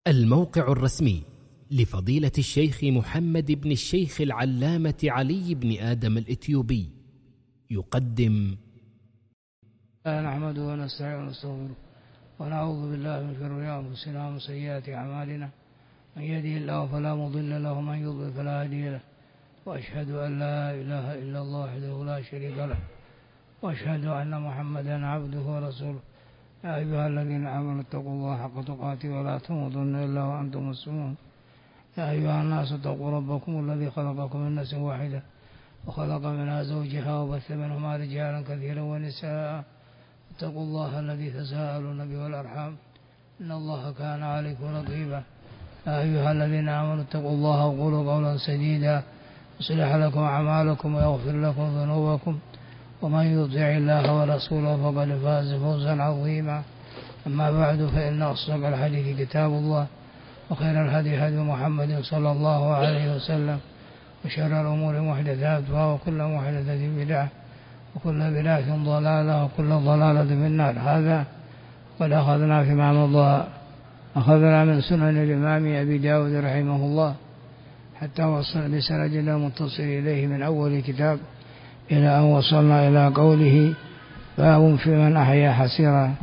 الموقع الرسمي لفضيلة الشيخ محمد بن الشيخ العلامة علي بن آدم الإثيوبي يقدم: نحمده ونستعينه ونستغفره ونعوذ بالله من شرور أنفسنا ومن سيئات أعمالنا، من يهده الله فلا مضل له ومن يضلل فلا هادي له، وأشهد أن لا إله إلا الله وحده لا شريك له، وأشهد أن محمدا عبده ورسوله. يا أيها الذين آمنوا اتقوا الله حق تقاته ولا تموتن إلا وأنتم مسلمون. يا أيها الناس اتقوا ربكم الذي خلقكم من نفس واحدة وخلق منها زوجها وبث منهما رجالا كثيرا ونساء. اتقوا الله الذي تساءلون به والأرحام إن الله كان عليكم رقيبا. يا أيها الذين آمنوا اتقوا الله وقولوا قولا سديدا يصلح لكم أعمالكم ويغفر لكم ذنوبكم، ومن يطع الله ورسوله فقد فاز فوزا عظيما. أما بعد، فإن أصدق الحديث كتاب الله، وخير الهدي هدي محمد صلى الله عليه وسلم، وشر الأمور محدثاتها، وكل محدثة بدعة، وكل بدعة ضلالة، وكل ضلالة في النار. هذا قد أخذنا فيما مضى، أخذنا من سنن الإمام أبي داود رحمه الله حتى وصل بسندنا متصل إليه من أول كتاب إلى أن وصلنا إلى قوله: باب في من أحيا حسيرا.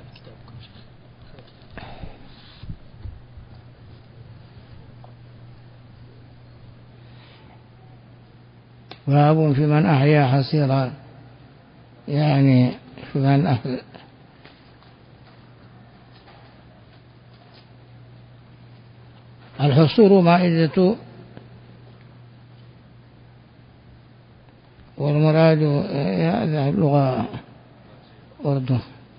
باب في من أحيا حسيرا، يعني في من الحصور مائدة، والمراد هذا اللغة أردو،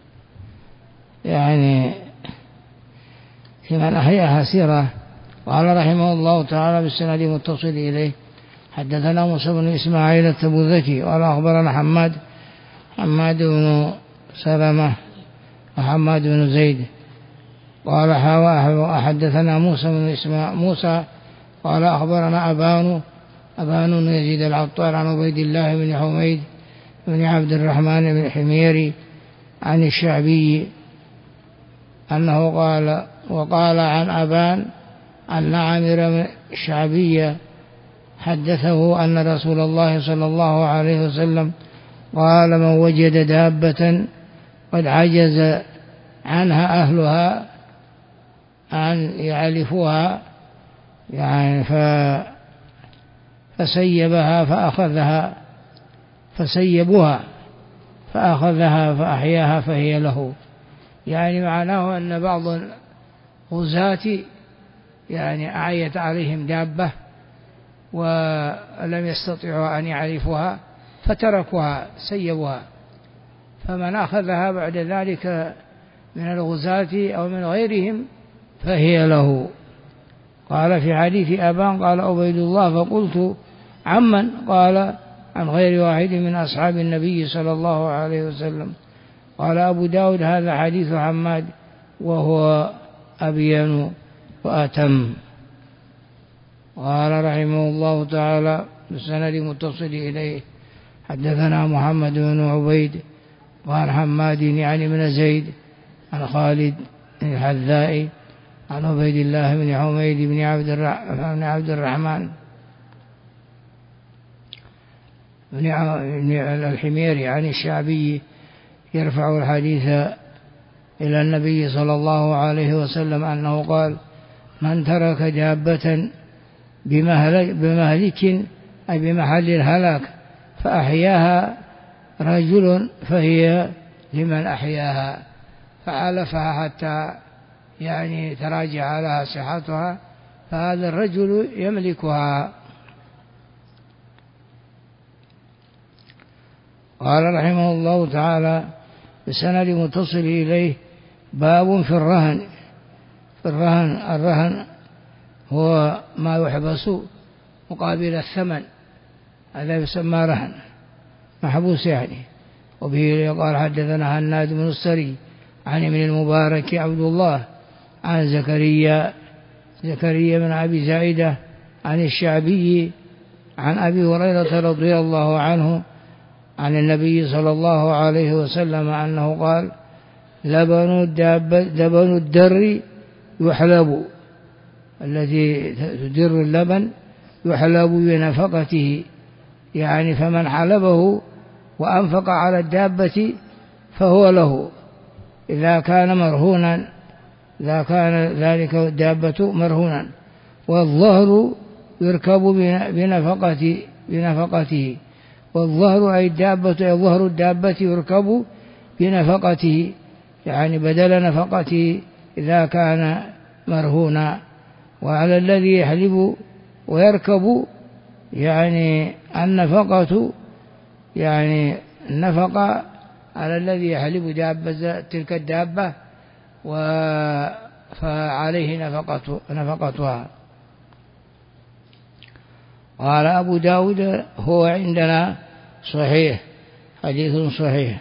يعني في من أحيا حسيرة. قال رحمه الله تعالى بالسند متصل إليه: حدثنا موسى بن إسماعيل التبوذكي قال أخبرنا حماد بن سلمة وحماد بن زيد قال حدثنا موسى قال أخبرنا أبان بن يزيد العطار عن عبيد الله بن حميد بن عبد الرحمن بن حميري عن الشعبي أنه قال، وقال عن أبان أن عامر الشعبي حدثه أن رسول الله صلى الله عليه وسلم قال: من وجد دابة قد عجز عنها أهلها أن يعلفوها، يعني فسيبوها فأخذها فأحياها فهي له. يعني معناه أن بعض الغزاة يعني أعيت عليهم دابة ولم يستطيعوا أن يعرفوها فتركوها سيبوها، فمن أخذها بعد ذلك من الغزاة أو من غيرهم فهي له. قال في حديث أبان قال عبيد الله: فقلت عمن؟ قال: عن غير واحد من أصحاب النبي صلى الله عليه وسلم. قال أبو داود: هذا حديث حماد وهو أبين وأتم. قال رحمه الله تعالى بالسند متصل إليه: حدثنا محمد بن عبيد وعن حماد يعني من زيد عن خالد الحذائي عن عبيد الله بن حميد بن عبد الرحمن بن الحميري عن الشعبي يرفع الحديث إلى النبي صلى الله عليه وسلم أنه قال: من ترك دابة بمهلك أي بمحل الهلاك فأحياها رجل فهي لمن أحياها، فعلفها حتى يعني تراجع لها صحتها، فهذا الرجل يملكها. قال رحمه الله تعالى بسند متصل إليه: باب في الرهن. الرهن هو ما يحبس مقابل الثمن، هذا يسمى رهن، محبوس يعني. وبه قال حدثنا هناد بن السري عن ابن المبارك عبد الله عن زكريا بن أبي زائدة عن الشعبي عن أبي هريرة رضي الله عنه عن النبي صلى الله عليه وسلم أنه قال: لبن الدر يحلب التي تدر اللبن يحلب بنفقته، يعني فمن حلبه وأنفق على الدابة فهو له إذا كان مرهونا، إذا كان ذلك الدابة مرهونا. والظهر يركب بنفقته، والظهر أي الدابة، ظهر الدابة يركب بنفقته، يعني بدل نفقته إذا كان مرهونا. وعلى الذي يحلب ويركب يعني النفقة، يعني النفقة على الذي يحلب دابة تلك الدابة فعليه نفقتها. قال أبو داود هو عندنا صحيح، حديث صحيح.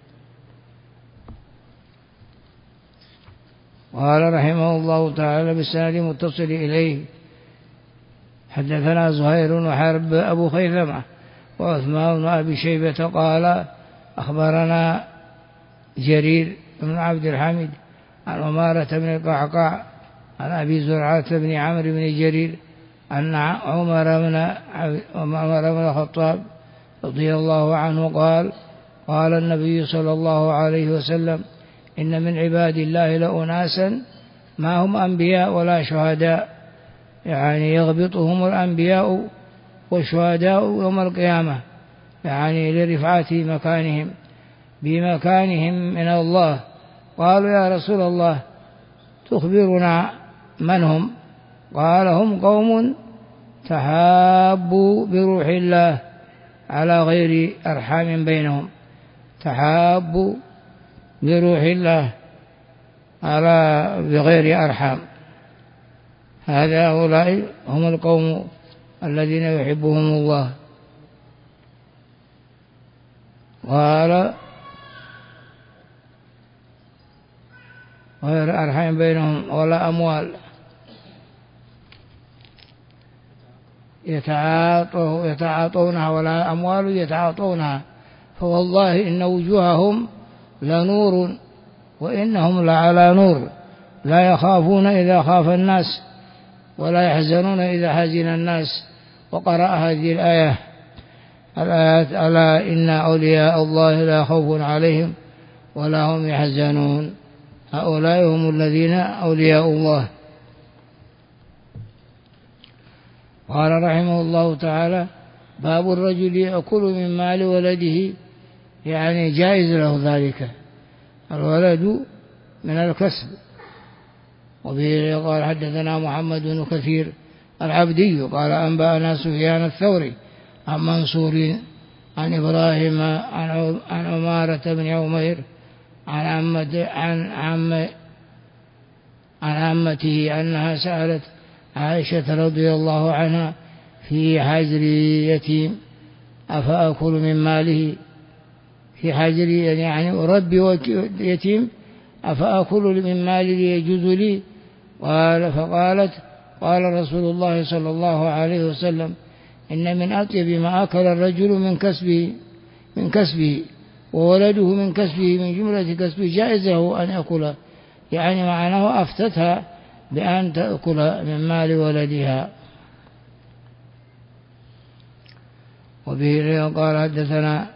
قال رحمه الله تعالى بالسند متصل إليه حدثنا زهير وحرب أبو خيثمة وعثمان بن أبي شيبة قال أخبرنا جرير بن عبد الحميد عن عمارة بن القعقاع عن أبي زرعة بن عمرو بن جرير أن عمر بن الخطاب رضي الله عنه قال قال النبي صلى الله عليه وسلم إن من عباد الله لأناسا ما هم أنبياء ولا شهداء، يعني يغبطهم الأنبياء والشهداء يوم القيامة، يعني لرفعة مكانهم بمكانهم من الله. قالوا يا رسول الله تخبرنا من هم؟ قال هم قوم تحابوا بروح الله على غير أرحام بينهم، تحابوا بروح الله على بغير أرحام. هؤلاء هم القوم الذين يحبهم الله. قال غير أرحام بينهم ولا أموال يتعاطونها ولا أموال يتعاطونها، فوالله إن وجوههم لنور وإنهم لعلى نور، لا يخافون إذا خاف الناس ولا يحزنون إذا حزن الناس. وقرأ هذه الآيات ألا إن أولياء الله لا خوف عليهم ولا هم يحزنون، هؤلاء هم الذين أولياء الله. قال رحمه الله تعالى باب الرجل يأكل من مال ولده، يعني جائز له ذلك، الولد من الكسب. وبه قال حدثنا محمد بن كثير العبدي قال أنبأنا سفيان الثوري عن منصور عن إبراهيم عن عمارة بن عمير عن عمته أنها سألت عائشة رضي الله عنها في حجر يتيم أفأكل من ماله، في حجر يعني أربي يتيم أفأكل من مالي يجوز لي؟ فقالت قال رسول الله صلى الله عليه وسلم إن من أطيب ما أكل الرجل من كسبه وولده من كسبه من جملة كسبه جائزه أن يأكل، يعني معناه أفتتها بأن تأكل من مال ولدها. وبه قال حدثنا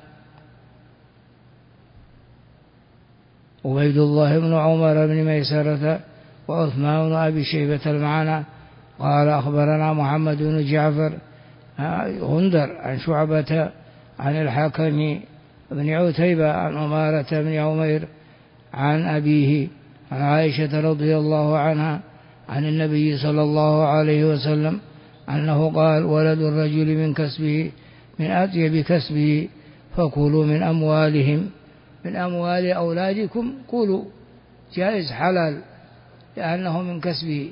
عبيد الله بن عمر بن ميسرة وعثمان بن أبي شيبة المعنى قال أخبرنا محمد بن جعفر غندر عن شعبة عن الحكم بن عتيبة عن عمارة بن عمير عن أبيه عن عائشة رضي الله عنها عن النبي صلى الله عليه وسلم أنه قال ولد الرجل من كسبه من أطيب كسبه فكلوا من أموالهم، من أموال أولادكم كلوا، جائز حلال لأنه من كسبه.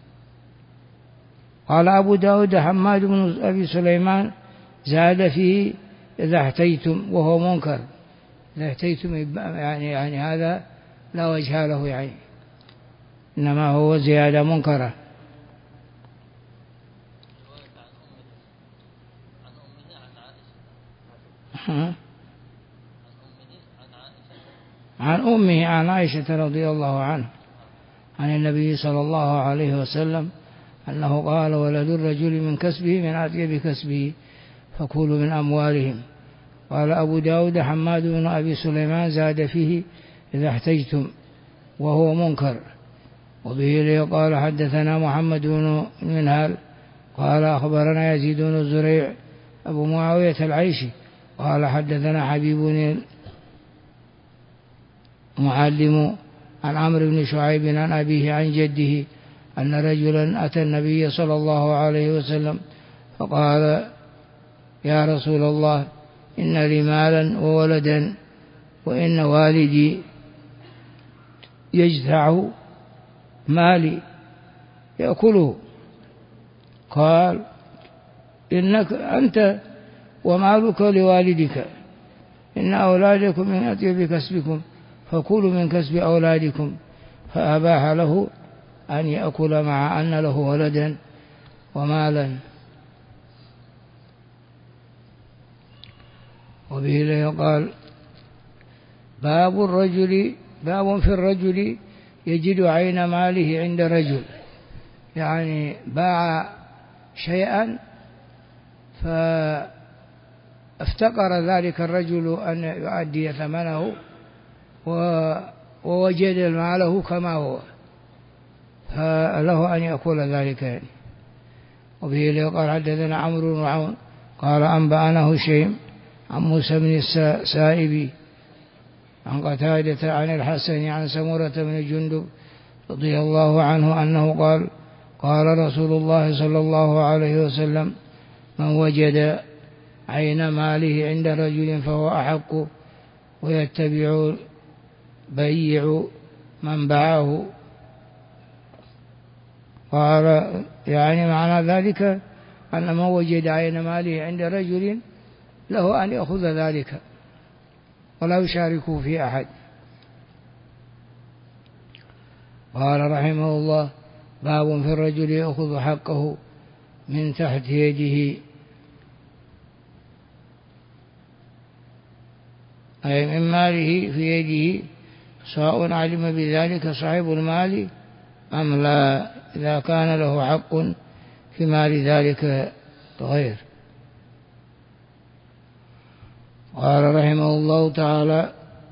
قال أبو داود حماد بن أبي سليمان زاد فيه إذا احتيتم وهو منكر، إذا احتيتم يعني هذا لا وجه له، يعني إنما هو زيادة منكرة. عن أمه عن عائشة رضي الله عنها عن النبي صلى الله عليه وسلم أنه قال ولد الرجل من كسبه من أطيب كسبه فكلوا من أموالهم. قال أبو داود حماد بن أبي سليمان زاد فيه إذا احتجتم وهو منكر. وبه قال حدثنا محمد بن منهال قال أخبرنا يزيد بن الزريع أبو معاوية العيشي قال حدثنا حبيب المعلم عن عمرو بن شعيب عن أبيه عن جده أن رجلا أتى النبي صلى الله عليه وسلم فقال يا رسول الله إن لي مالا وولدا وإن والدي يجتاع مالي يأكله. قال إنك أنت ومالك لوالدك إن أولادكم من أطيب كسبكم فكلوا من كسب أولادكم. فأباح له أن يأكل مع أن له ولدا ومالا. وبه قال باب في الرجل يجد عين ماله عند رجل، يعني باع شيئا فافتقر ذلك الرجل أن يؤدي ثمنه ووجد ماله كما هو فله أن يأكل ذلك يعني. وبه قال حدثنا عمرو بن عون قال أنبأنا هشيم عن موسى بن السائب عن قتادة عن الحسن عن سمرة بن جندب رضي الله عنه أنه قال قال رسول الله صلى الله عليه وسلم من وجد عين ماله عند رجل فهو أحق ويتبع بيع من باعه. قال يعني معنى ذلك أن من وجد عين ماله عند رجل له أن يأخذ ذلك ولا يشاركه في أحد. قال رحمه الله باب في الرجل يأخذ حقه من تحت يده، أي من ماله في يده سواء علم بذلك صاحب المال أم لا، إذا كان له حق في مال ذلك غير. قال رحمه الله تعالى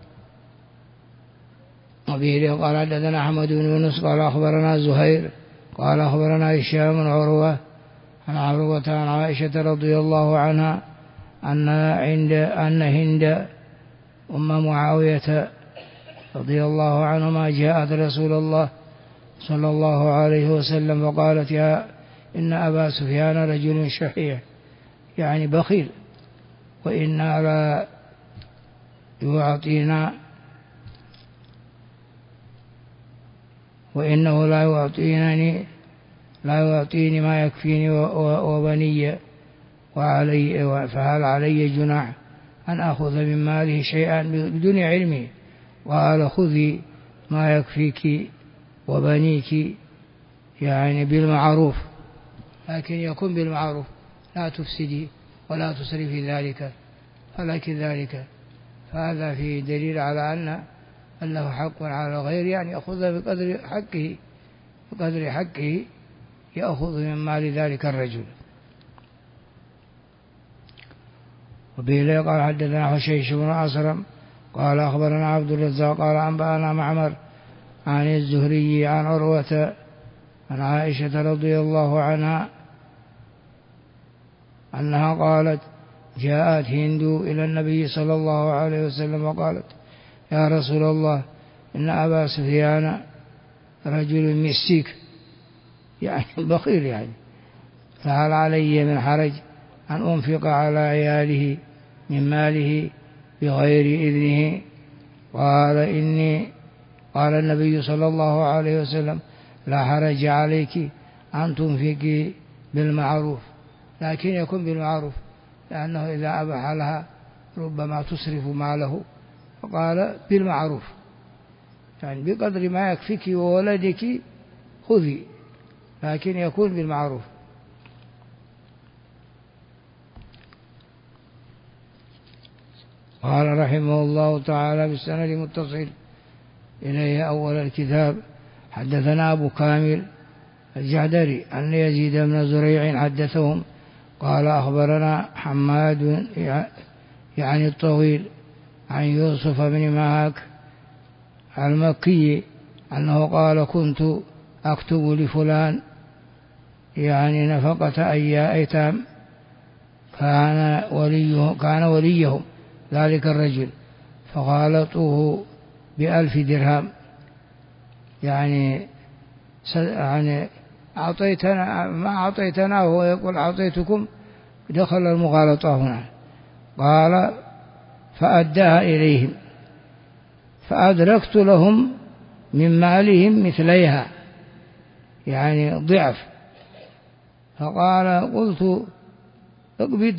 وبه قال حدثنا أحمد بن يونس قال أخبرنا زهير قال أخبرنا هشام بن عروة عن عروة عن عائشة رضي الله عنها أن هند أم معاوية رضي الله عنهما جاءت رسول الله صلى الله عليه وسلم فقالت إن أبا سفيان رجل شحيح يعني بخيل وإنا لا يعطينا وإنه لا يعطيني ما يكفيني وبني فهل علي جناح أن أخذ من ماله شيئا بدون علمي؟ قال خذي ما يكفيك وبنيك يعني بالمعروف، لكن يكون بالمعروف لا تفسدي ولا تسرفي ذلك فلك ذلك. فهذا فيه دليل على أن له حق على غيره يعني يأخذ بقدر حقه يأخذ من مال ذلك الرجل. وبه قال حدثنا حشيش بن أسرم قال أخبرنا عبد الرزاق قال أنبأنا معمر عن الزهري عن عروة عن عائشة رضي الله عنها أنها قالت جاءت هند إلى النبي صلى الله عليه وسلم وقالت يا رسول الله إن أبا سفيان رجل مسيك يعني بخيل يعني فهل علي من حرج أن أنفق على عياله من ماله بغير إذنه؟ قال النبي صلى الله عليه وسلم لا حرج عليك أن تنفقي بالمعروف، لكن يكون بالمعروف لأنه إذا أباح لها ربما تصرف ماله، فقال بالمعروف يعني بقدر ما يكفيك وولدك خذي، لكن يكون بالمعروف. قال رحمه الله تعالى بالسند المتصل إليه أول الكتاب حدثنا أبو كامل الجعدري أن يزيد بن زريع حدثهم قال أخبرنا حماد يعني الطويل عن يوسف بن مهاك المكي أنه قال كنت أكتب لفلان يعني نفقة أيتام كان وليهم ذلك الرجل، فغالطوه ب1000 درهم، يعني أعطيتنا ما أعطيتنا، وهو يقول أعطيتكم، دخل المغالطة هنا. قال فأداها إليهم فأدركت لهم من مالهم مثليها، يعني ضعف. فقال قلت اقبض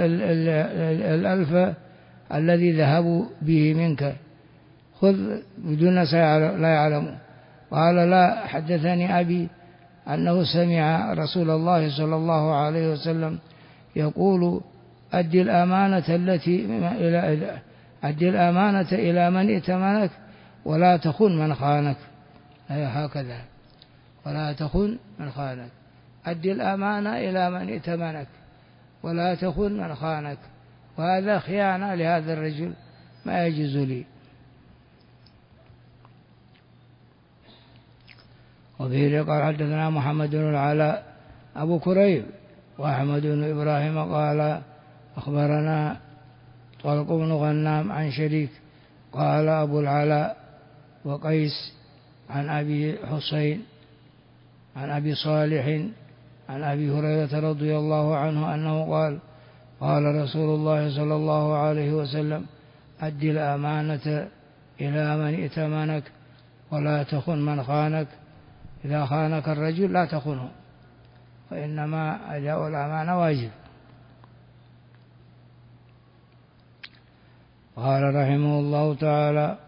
1000 الذي ذهبوا به منك، خذ بدون لا يعلم. قال لا، حدثني أبي أنه سمع رسول الله صلى الله عليه وسلم يقول أدي الأمانة إلى من ائتمنك ولا تخن من خانك، هكذا، ولا تخن من خانك، أدي الأمانة إلى من ائتمنك ولا تخن من خانك. وهذا خيانة لهذا الرجل، ما يجوز لي. وفيه قال حدثنا محمد بن العلاء أبو كريب وأحمد بن إبراهيم قال أخبرنا طلق بن غنام عن شريك قال أبو العلاء وقيس عن أبي حسين عن أبي صالح عن أبي هريرة رضي الله عنه أنه قال قال رسول الله صلى الله عليه وسلم أد الأمانة إلى من ائتمنك ولا تخن من خانك. إذا خانك الرجل لا تخنه، فإنما أداء الأمانة واجب. قال رحمه الله تعالى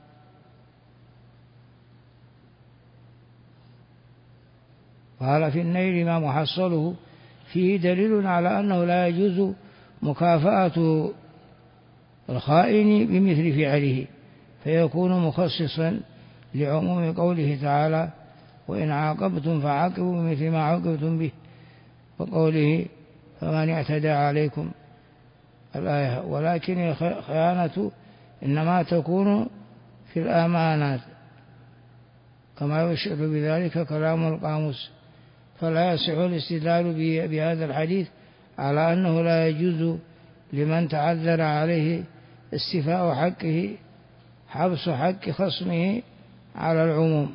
قال في النيل ما محصله فيه دليل على أنه لا يجوز مكافأة الخائن بمثل فعله، فيكون مخصصا لعموم قوله تعالى وإن عاقبتم فعاقبوا بمثل ما عاقبتم به، وقوله فمن اعتدى عليكم الآية. ولكن الخيانة إنما تكون في الأمانات كما يشعر بذلك كلام القاموس، فلا يصح الاستدلال بهذا الحديث على أنه لا يجوز لمن تعذر عليه استيفاء حقه حبس حق خصمه على العموم،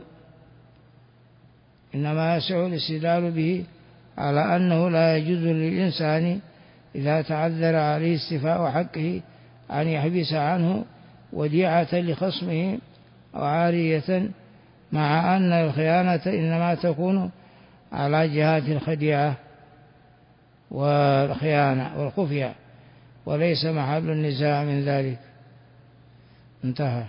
إنما يصح الاستدلال به على أنه لا يجوز للإنسان إذا تعذر عليه استيفاء حقه أن يحبس عنه وديعة لخصمه أو عارية، مع أن الخيانة إنما تكون على جهات الخديعة والخيانة والخفية، وليس محل النزاع من ذلك. انتهى.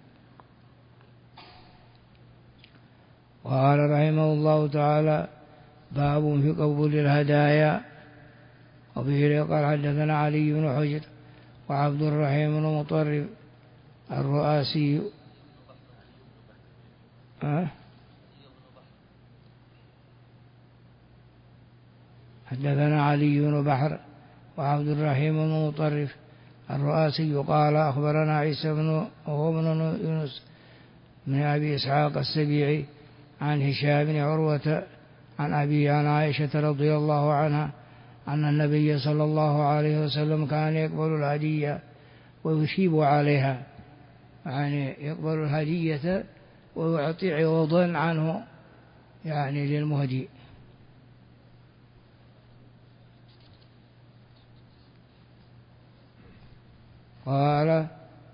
قال رحمه الله تعالى باب في قبول الهدايا. وبه قال حدثنا علي بن حجر وعبد الرحيم بن مطرب الرؤاسي حدثنا علي بن بحر وعبد الرحيم بن مطرف الرؤاسي قال أخبرنا عيسى بن يونس بن أبي إسحاق السبيعي عن هشام بن عروة عن أبي عن عائشة رضي الله عنها أن النبي صلى الله عليه وسلم كان يقبل الهدية ويشيب عليها، يعني يقبل الهدية ويعطي عوضا عنه يعني للمهدي. قال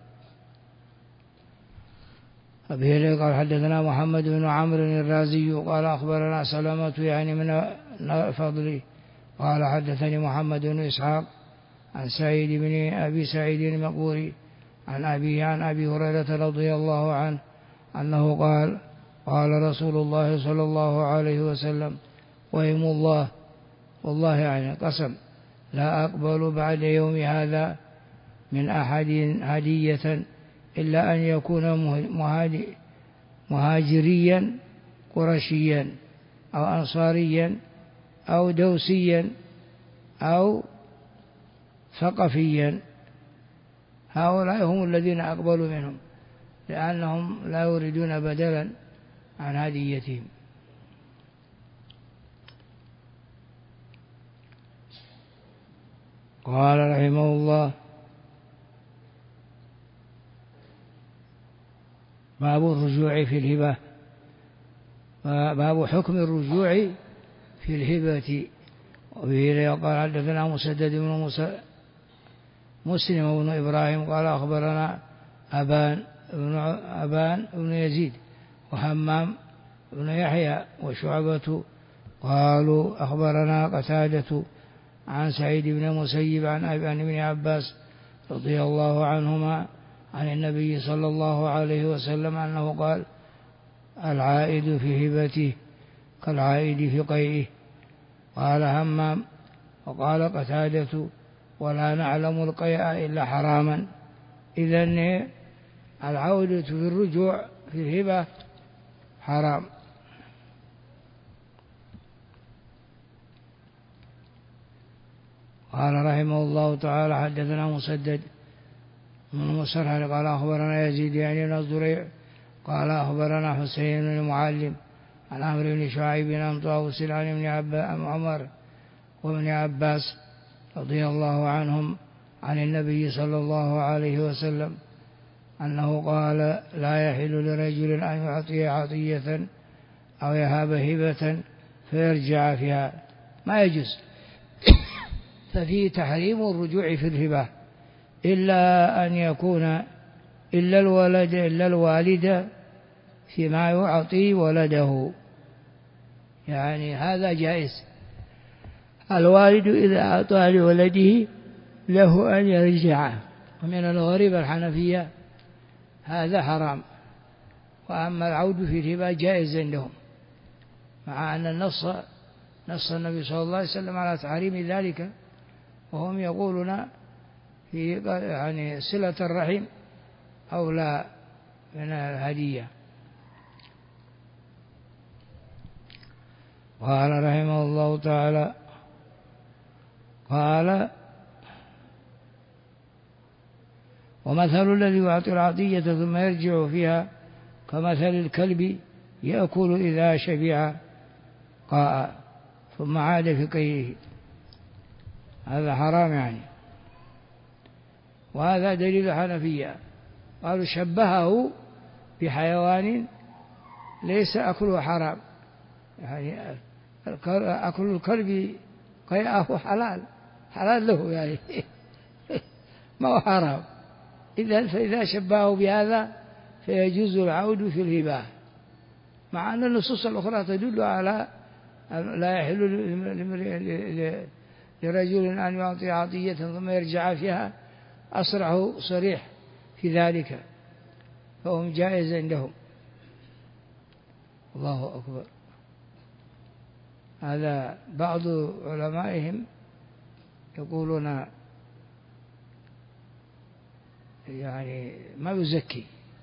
أبي قال حدثنا محمد بن عمرو الرازي قال أخبرنا سلمة يعني من الفضل قال حدثني محمد بن إسحاق عن سعيد بن أبي سعيد المقبوري عن أبي هريرة رضي الله عنه أنه قال قال رسول الله صلى الله عليه وسلم وإيم الله والله يعني قسم لا أقبل بعد يوم هذا من أحد هدية إلا أن يكون مهاجريا قرشيا أو أنصاريا أو دوسيا أو ثقفيا، هؤلاء هم الذين أقبلوا منهم، لأنهم لا يريدون بدلا عن هديتهم. قال رحمه الله: باب الرجوع في الهبة. باب حكم الرجوع في الهبة. وبه قال: حدثنا مسدد بن مسلم بن إبراهيم قال: أخبرنا أبان بن يزيد وهمام بن يحيى وشعبة قالوا: أخبرنا قتادة عن سعيد بن المسيب عن ابن عباس رضي الله عنهما عن النبي صلى الله عليه وسلم أنه قال: العائد في هبته كالعائد في قيئه. قال همام: وقال قتادة: ولا نعلم القيء إلا حراما. إذن العودة في الرجوع في الهبة حرام. قال رحمه الله تعالى: حدثنا مسدد بن مسرهد قال: أخبرنا يزيد يعني بن الزريع قال: أخبرنا حسين بن المعلم عن عمرو بن شعيب عن طاووس عن ابن عمر وابن عباس رضي الله عنهم عن النبي صلى الله عليه وسلم أنه قال: لا يحل لرجل أن يعطي عطية أو يهاب هبة فيرجع فيها، ما يجوز. ففيه تحريم الرجوع في الهبة إلا أن يكون إلا الوالد فيما يعطي ولده، يعني هذا جائز. الوالد إذا أعطى لولده له أن يرجع. ومن الغريب الحنفية هذا حرام، وأما العود في الهبة جائز عندهم، مع أن نص النبي صلى الله عليه وسلم على تحريم ذلك، وهم يقولون في يعني صلة الرحم أولى من الهدية. قال رحمه الله تعالى: قال: ومثل الذي يعطي العطية ثم يرجع فيها كمثل الكلب يأكل إذا شبع قاء ثم عاد في قيئه. هذا حرام يعني، وهذا دليل حنفية. قالوا شبهه بحيوان ليس أكله حرام، يعني أكل الكلب قيئه حلال له يعني ما هو حرام. فإذا شبهه بهذا فيجوز العود في الهبة، مع أن النصوص الأخرى تدل على لا يحل لرجل أن يعطي عطية ثم يرجع فيها، أصرح صريح في ذلك، فهم جائز عندهم. الله أكبر. هذا بعض علمائهم يقولون يعني ما يزكي،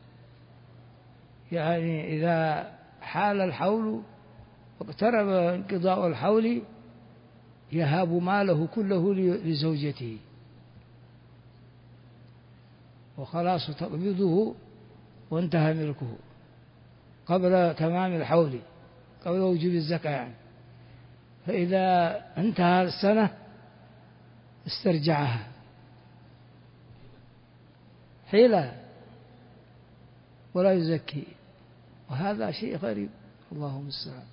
يعني إذا حال الحول واقترب انقضاء الحول يهاب ماله كله لزوجته، وخلاص تقبضه وانتهى ملكه قبل تمام الحول، قبل وجوب الزكاة يعني. فإذا انتهى السنة استرجعها حيلة ولا يزكي، وهذا شيء غريب، الله المستعان.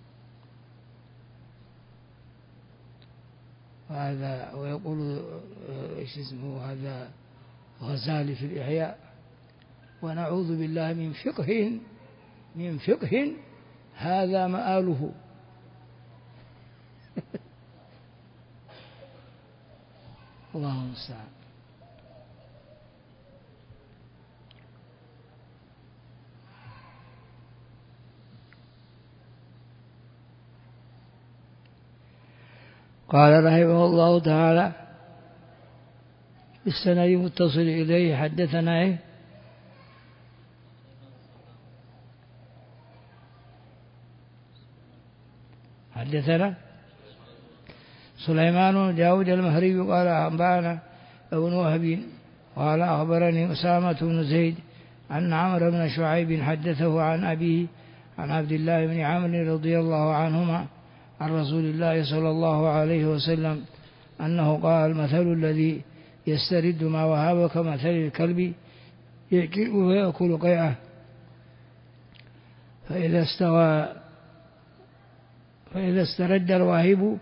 وهذا ويقول ايش اسمه هذا غزالي في الإحياء: ونعوذ بالله من فقه هذا مآله. الله المستعان. قال رحمه الله تعالى: بالسند متصل إليه حدثنا حدثنا سليمان بن داود المهري قال أنبأنا ابن وهب قال أخبرني أسامة بن زيد أن عمرو بن شعيب حدثه عن أبيه عن عبد الله بن عمرو رضي الله عنهما عن رسول الله صلى الله عليه وسلم أنه قال مثل الذي يسترد ما وهب كمثل الكلب يأكل ويأكل قيعه فإذا استرد الواهب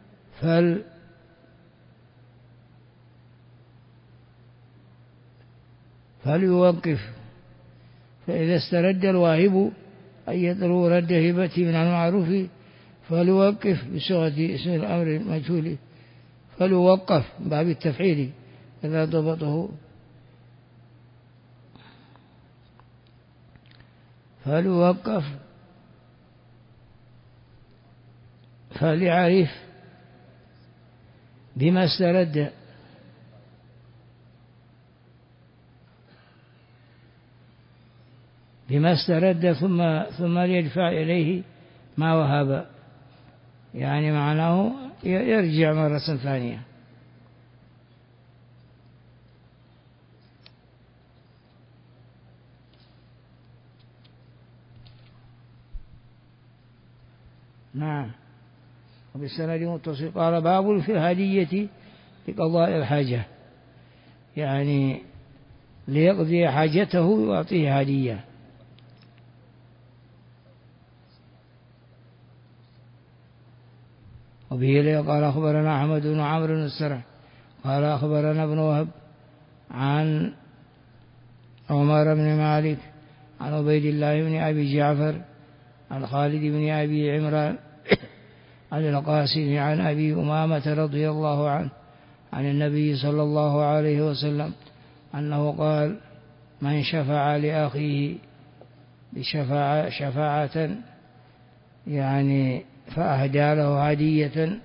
فليوقف. فإذا استرد الواهب أي يطلب رد هبته من المعروف فليوقف بصيغة اسم الأمر المجهول فليوقف باب التفعيل إذا ضبطه فليوقف فليعرف بما استرد ثم يدفع إليه ما وهب، يعني معناه يرجع مرة ثانية. نعم. وبالسند متصل قال باب في الهدية لقضاء الحاجة، يعني ليقضي حاجته ويعطيه هدية. وبه قال أخبرنا أحمد بن عمرو بن السرح قال أخبرنا ابن وهب عن عمر بن مالك عن عبيد الله بن أبي جعفر عن خالد بن أبي عمران عن القاسم عن أبي أمامة رضي الله عنه عن النبي صلى الله عليه وسلم أنه قال من شفع لأخيه شفاعة يعني فأهدى له هدية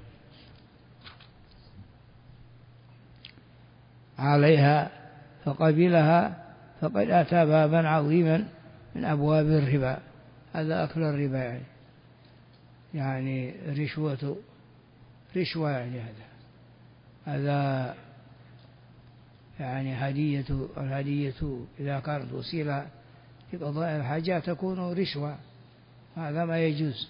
عليها فقبلها فقد أتى بابا عظيما من أبواب الربا. هذا أكل الربا يعني رشوة يعني هذا يعني الهدية إذا كانت وسيلة لقضاء الحاجات تكون رشوة، هذا ما يجوز.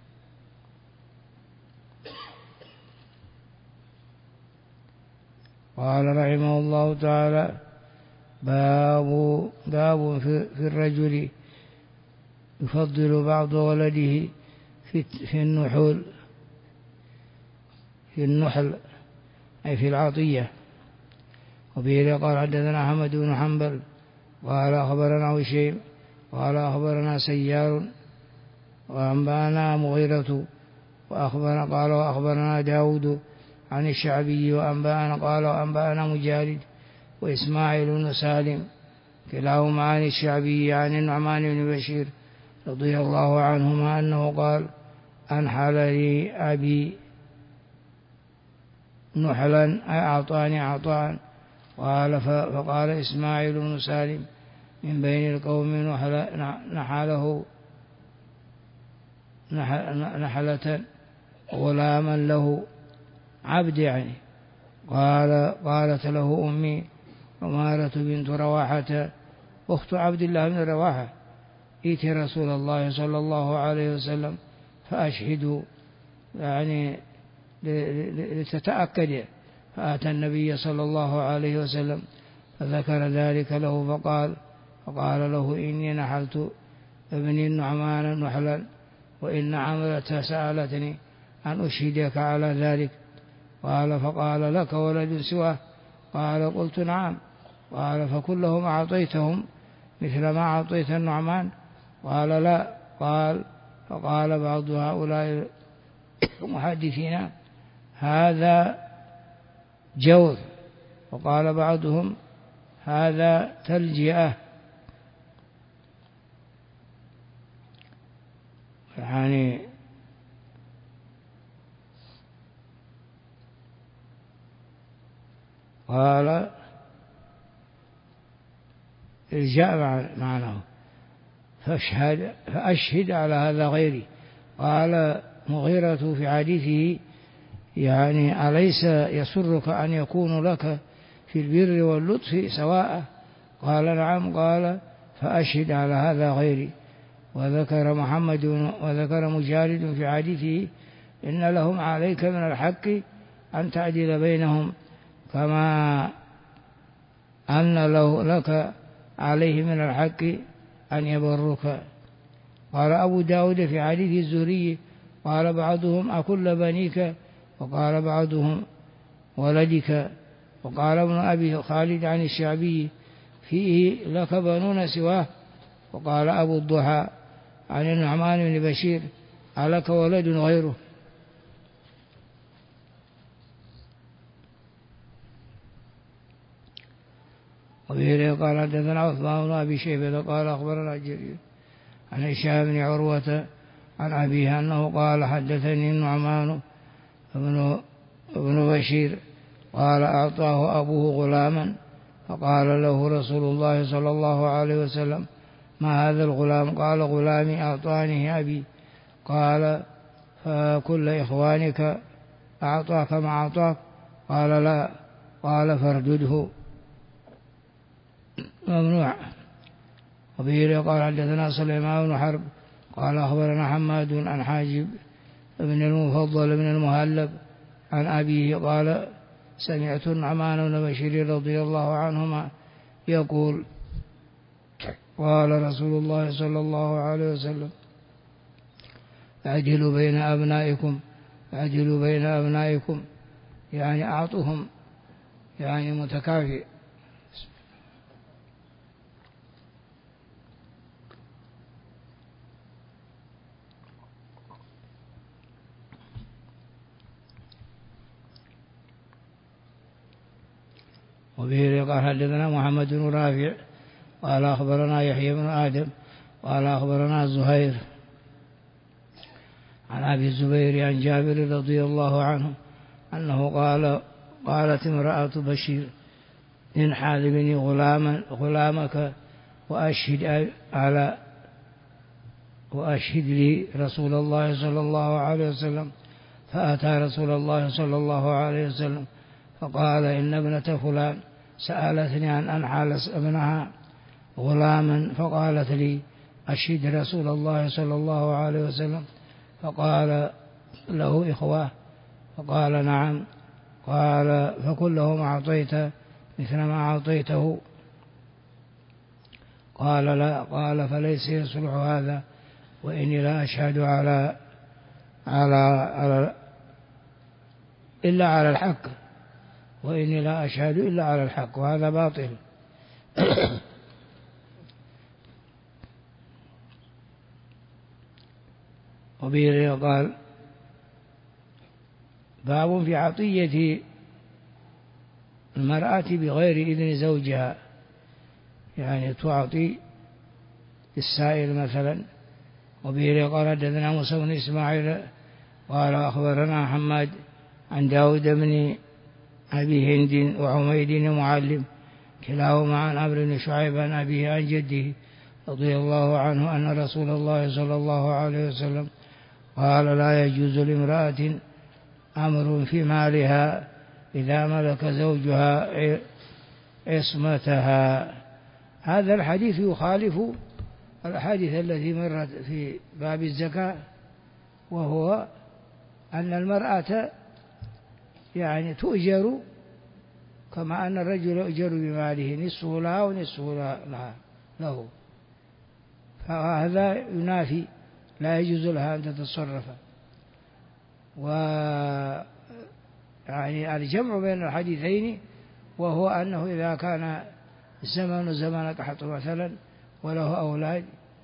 قال رحمه الله تعالى باب في الرجل يفضل بعض ولده في النحل أي في العطية. وبه قال حدثنا أحمد بن حنبل قال أخبرنا هشيم قال أخبرنا سيار وأنبأنا مغيرة وأخبرنا داود عن الشعبي وأنبأنا مجالد وإسماعيل بن سالم كلاهما عن الشعبي عن النعمان بن بشير رضي الله عنهما أنه قال أنحل لي أبي نحلا أعطاني عطاء فقال إسماعيل بن سالم من بين القوم نحله نحلة غلاما له عبد يعني. قالت له أمي عمارة بنت رواحة أخت عبد الله بن رواحة ائت رسول الله صلى الله عليه وسلم فأشهدوا يعني لتتأكد. فأتى النبي صلى الله عليه وسلم فذكر ذلك له فقال له إني نحلت ابني النعمان نحلا وإن عملتها سألتني أن أشهدك على ذلك. فقال لك ولد سواه؟ قال قلت نعم. قال فكلهم أعطيتهم مثل ما أعطيت النعمان؟ قال لا. فقال بعض هؤلاء المحدثين هذا جور، وقال بعضهم هذا تلجئة، يعني قال الجاء معناه فأشهد على هذا غيري. قال مغيرة في حديثه يعني أليس يسرك أن يكون لك في البر واللطف سواء؟ قال نعم. قال فأشهد على هذا غيري. وذكر مجالد في حديثه إن لهم عليك من الحق أن تعدل بينهم كما أن لك عليه من الحق أن يبرك. قال أبو داود في حديث الزهري قال بعضهم أكل بنيك، وقال بعضهم ولدك. وقال ابن أبي خالد عن الشعبي فيه لك بنون سواه. وقال أبو الضحى عن النعمان بن بشير ألك ولد غيره؟ وبه قال حدثنا عثمان بن أبي شيبة قال أخبرنا جرير عن هشام بن عروة عن أبيه أنه قال حدثني النعمان بن بشير قال أعطاه أبوه غلاما فقال له رسول الله صلى الله عليه وسلم ما هذا الغلام؟ قال غلامي أعطاني أبي. قال فكل إخوانك أعطاك ما أعطاك؟ قال لا. قال فاردده ممنوع. وبه قال حدثنا سليمان بن حرب قال أخبرنا حماد عن حاجب بن المفضل بن المهلب عن أبيه قال سمعت النعمان بن بشير رضي الله عنهما يقول قال رسول الله صلى الله عليه وسلم اعدلوا بين أبنائكم يعني أعطهم يعني متكافئ. وبه قال حدثنا محمد بن رافع قال أخبرنا يحيى بن آدم قال أخبرنا زهير عن أبي الزبير عن جابر رضي الله عنه أنه قالت امرأة بشير انحاذ بني غلامك وأشهد لي رسول الله صلى الله عليه وسلم. فأتى رسول الله صلى الله عليه وسلم فقال إن ابنة فلان سألتني عن أنحال ابنها غلاما فقالت لي أشهد رسول الله صلى الله عليه وسلم. فقال له إخوة؟ فقال نعم. قال فكلهم أعطيت مثل ما أعطيته؟ قال لا. قال فليس يصلح هذا وإني لا أشهد إلا على الحق وإني لا أشهد إلا على الحق وهذا باطل. وبه قال باب في عطية المرأة بغير إذن زوجها يعني تعطي السائل مثلا. وبه قال حدثنا موسى بن إسماعيل قال أخبرنا حماد عن داود بن أبي هند وحميد المعلم كلاهما عن عمرو بن شعيب عن أبيه عن جده رضي الله عنه أن رسول الله صلى الله عليه وسلم قال لا يجوز لامرأة أمر في مالها إذا ملك زوجها عصمتها. هذا الحديث يخالف الحديث الذي مرت في باب الزكاة وهو أن المرأة يعني تؤجر كما أن الرجل يؤجر بماله نصفه لها ونصفه له. فهذا ينافي لا يجوز لها أن تتصرف. يعني الجمع بين الحديثين وهو أنه إذا كان الزمن زمن قحط مثلا وله أولاد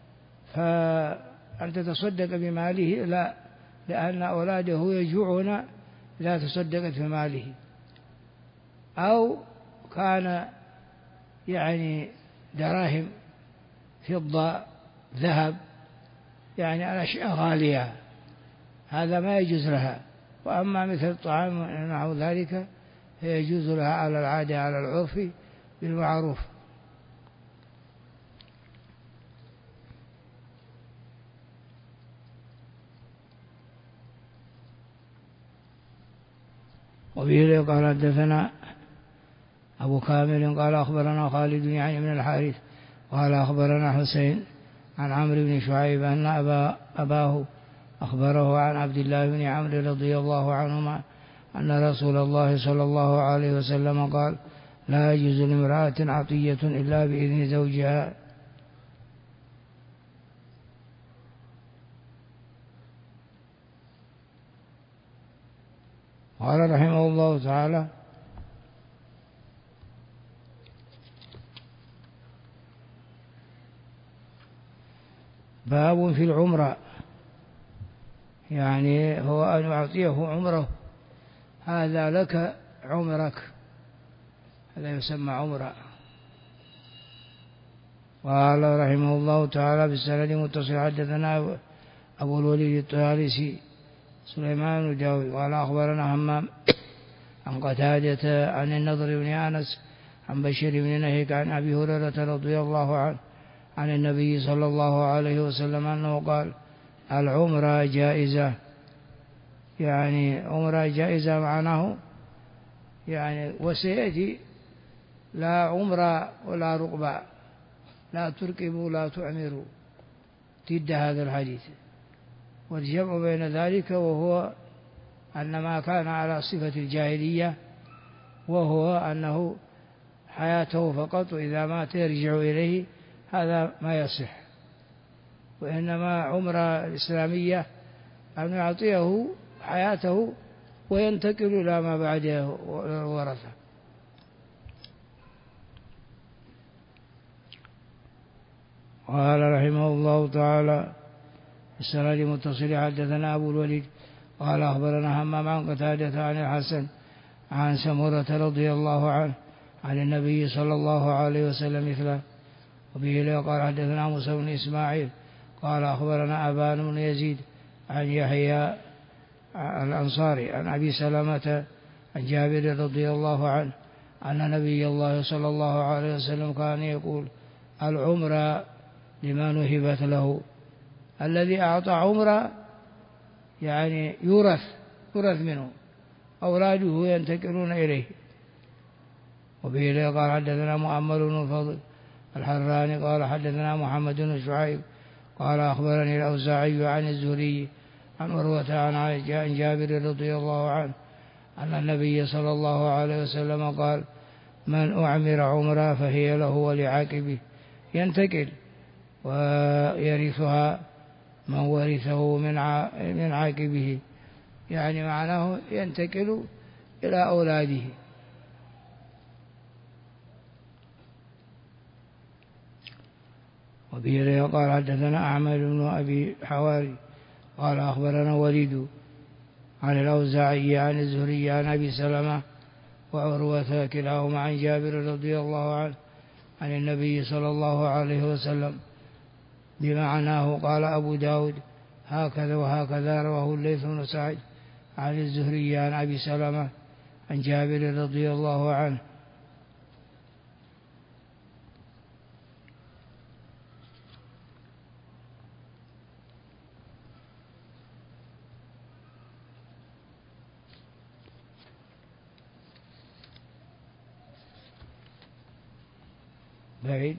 فأن تتصدق بماله لا، لأن أولاده يجوعون إذا تصدقت بماله. أو كان يعني دراهم فضة ذهب يعني الأشياء غالية هذا ما يجوز لها. وأما مثل الطعام ونحو ذلك فيجوز لها على العادة على العرف بالمعروف. وبه قال حدثنا أبو كامل قال أخبرنا خالد يعني بن الحارث قال أخبرنا حسين عن عمرو بن شعيب أن أباه أخبره عن عبد الله بن عمرو رضي الله عنهما أن رسول الله صلى الله عليه وسلم قال لا يجوز لامرأة عطية إلا بإذن زوجها. قال رحمه الله تعالى باب في العمرة، يعني هو أن يعطيه عمره، هذا لك عمرك، هذا يسمى عمرة. قال رحمه الله تعالى بالسند متصل حدثنا أبو الوليد الطيالسي سليمان بن داود قال أخبرنا همام عن قتادة عن النضر بن أنس عن بشير بن نهيك عن أبي هريرة رضي الله عنه عن النبي صلى الله عليه وسلم أنه قال العمرة جائزة، يعني عمرة جائزة معناه يعني وسيأتي لا عمرة ولا رقبة، لا تركبوا لا تعمروا، ضد هذا الحديث. والجمع بين ذلك وهو أن ما كان على صفة الجاهلية، وهو أنه حياته فقط وإذا مات يرجع إليه، هذا ما يصح. وإنما عمرة الإسلامية أن يعطيه حياته وينتقل إلى ما بعده ورثه. قال رحمه الله تعالى السند متصل حدثنا أبو الوليد قال أخبرنا همام عن قتادة عن الحسن عن سمرة رضي الله عنه عن النبي صلى الله عليه وسلم مثله. وبه قال حدثنا موسى بن إسماعيل قال أخبرنا أبان بن يزيد عن يحيى الأنصاري عن أبي سلمة عن جابر رضي الله عنه أن نبي الله صلى الله عليه وسلم كان يقول العمرة لما نهبت له. الذي أعطى عمرة يعني يورث منه، أولاده ينتقلون إليه. وبه قال حدثنا مؤمل بن الفضل الحراني قال حدثنا محمد بن شعيب قال أخبرني الأوزاعي عن الزهري عن عروة عن جابر رضي الله عنه أن النبي صلى الله عليه وسلم قال من أعمر عمره فهي له ولعاقبه، ينتقل ويرثها من ورثه من عاقبه، يعني معناه ينتقل إلى أولاده. وبه قال حدثنا أحمد بن أبي حواري قال أخبرنا وليد عن الأوزاعي عن الزهري عن أبي سلمة وعروة كلاهما عن جابر رضي الله عنه عن النبي صلى الله عليه وسلم بمعناه. قال أبو داود هكذا وهكذا رواه الليث بن سعد عن الزهري عن أبي سلمة عن جابر رضي الله عنه. بعيد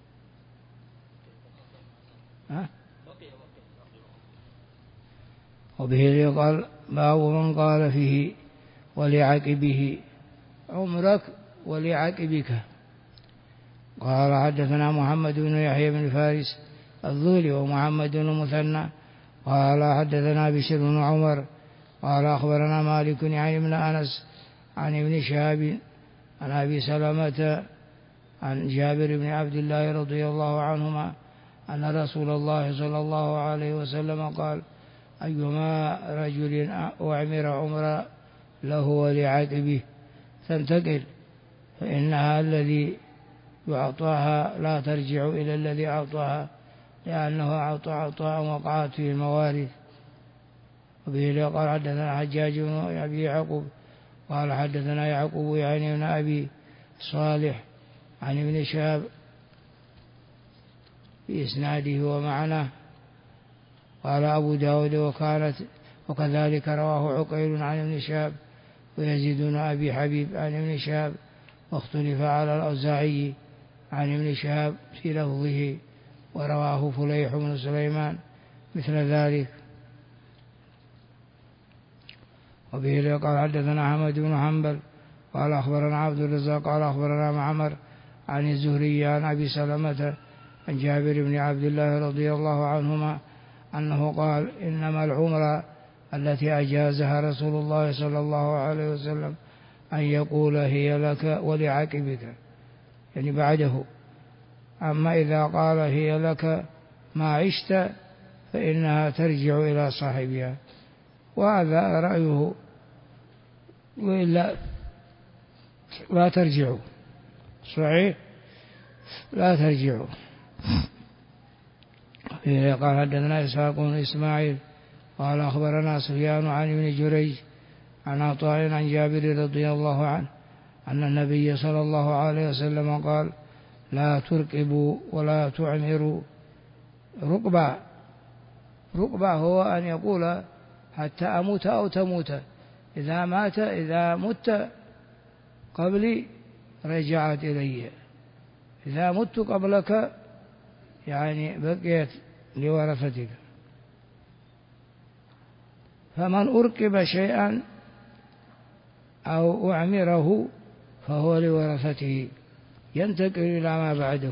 وبه قال باب من قال فيه ولعقبه عمرك ولعقبك. قال حدثنا محمد بن يحيى بن فارس الذولي ومحمد بن مثنى قال حدثنا بشر بن عمر قال أخبرنا مالك عن ابن أنس عن ابن شهاب عن أبي سلمة عن جابر بن عبد الله رضي الله عنهما أن رسول الله صلى الله عليه وسلم قال أيما رجل أعمر عمرا له ولعاقبه تنتقل فإنها الذي يعطاها لا ترجع إلى الذي أعطاها، لأنه أعطى عطاء وقعت فيه الموارث. وبه قال حدثنا حجاج بن أبي يعقوب قال حدثنا يعقوب يعني بن أبي صالح عن ابن شهاب بإسناده ومعناه. قال أبو داود وكذلك رواه عقيل عن ابن شهاب ويزيد بن أبي حبيب عن ابن شهاب، واختلف على الأوزاعي عن ابن شهاب في لفظه، ورواه فليح بن سليمان مثل ذلك. وبه قال حدثنا أحمد بن حنبل قال أخبرنا عبد الرزاق قال أخبرنا معمر عن الزهري عن أبي سلمة عن جابر بن عبد الله رضي الله عنهما أنه قال إنما العمرة التي أجازها رسول الله صلى الله عليه وسلم أن يقول هي لك ولعقبك، يعني بعده. أما إذا قال هي لك ما عشت فإنها ترجع إلى صاحبها، وهذا رأيه، وإلا لا ترجع، صحيح لا ترجع. قال حدثنا إسحاق بن إسماعيل قال أخبرنا سفيان عن ابن جريج عن عطاء عن جابر رضي الله عنه أن النبي صلى الله عليه وسلم قال لا تركبوا ولا تعمروا ركبا. ركبا هو أن يقول حتى أموت أو تموت، إذا مت قبلي رجعت إلي، إذا مت قبلك يعني بقيت لورثتك. فمن أركب شيئا أو أعمره فهو لورثته، ينتقل إلى ما بعده.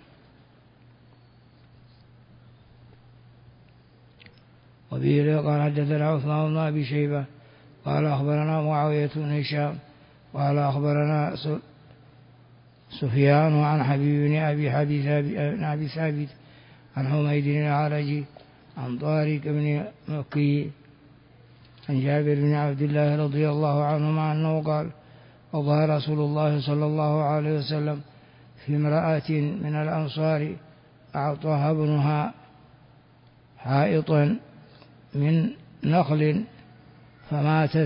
وبه قال حدثنا عثمان بن أبي شيبة قال أخبرنا معاوية بن هشام قال أخبرنا سفيان عن حبيب بن أبي ثابت عن حميد العرجي عن طارق بن مكي عن جابر بن عبد الله رضي الله عنهما أنه قال وضع رسول الله صلى الله عليه وسلم في امرأة من الأنصار أعطاها ابنها حائطا من نخل فماتت،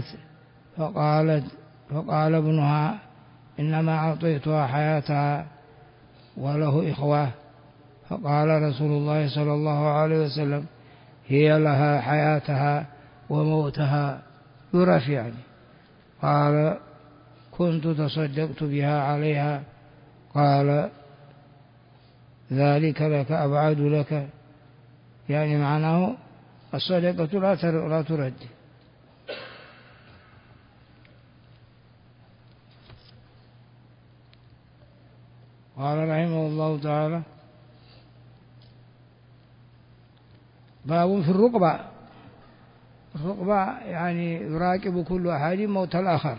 فقال ابنها إنما أعطيتها حياتها وله إخوة، فقال رسول الله صلى الله عليه وسلم هي لها حياتها وموتها، يرث يعني. قال كنت تصدقت بها عليها، قال ذلك لك أبعد لك، يعني معناه الصدقة لا ترد. قال رحمه الله تعالى باب في الرقبة. الرقبة يعني يراقب كل أحد موت الآخر.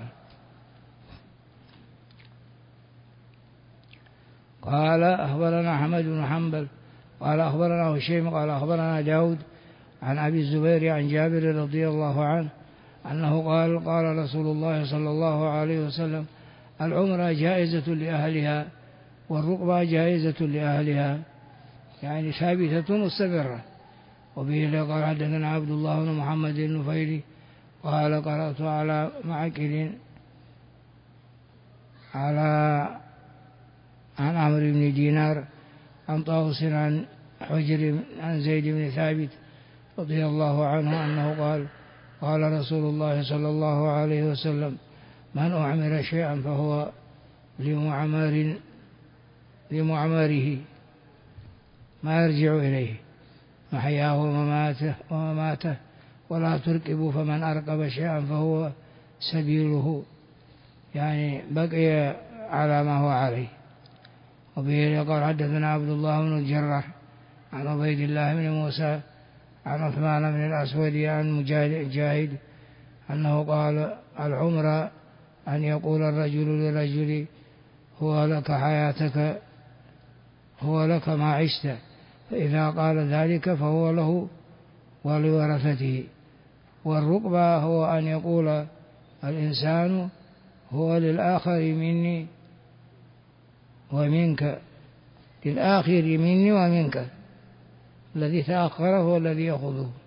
قال أخبرنا أحمد بن حنبل قال أخبرنا هشيم قال أخبرنا داود عن أبي الزبير عن جابر رضي الله عنه أنه قال رسول الله صلى الله عليه وسلم العمرة جائزة لأهلها والرقبة جائزة لأهلها، يعني ثابتة مستمرة. وبه قال حدثنا عبد الله بن محمد النفيلي قال قرأت على معقل عن عمرو بن دينار عن طاووس عن حجر عن زيد بن ثابت رضي الله عنه أنه قال رسول الله صلى الله عليه وسلم من أعمر شيئا فهو لمعمره ما يرجع إليه، محياه ومماته ولا تركبوا فمن أركب شيئا فهو سبيله، يعني بقي على ما هو عليه. وبه قال حدثنا عبد الله بن الجراح عن عبيد الله بن موسى عن عثمان بن الأسود عن مجاهد أنه قال العمرة أن يقول الرجل للرجل هو لك حياتك هو لك ما عشت، فإذا قال ذلك فهو له ولورثته. والرقبة هو أن يقول الإنسان هو للآخر مني ومنك، للآخر مني ومنك، الذي تأخر هو الذي يأخذه.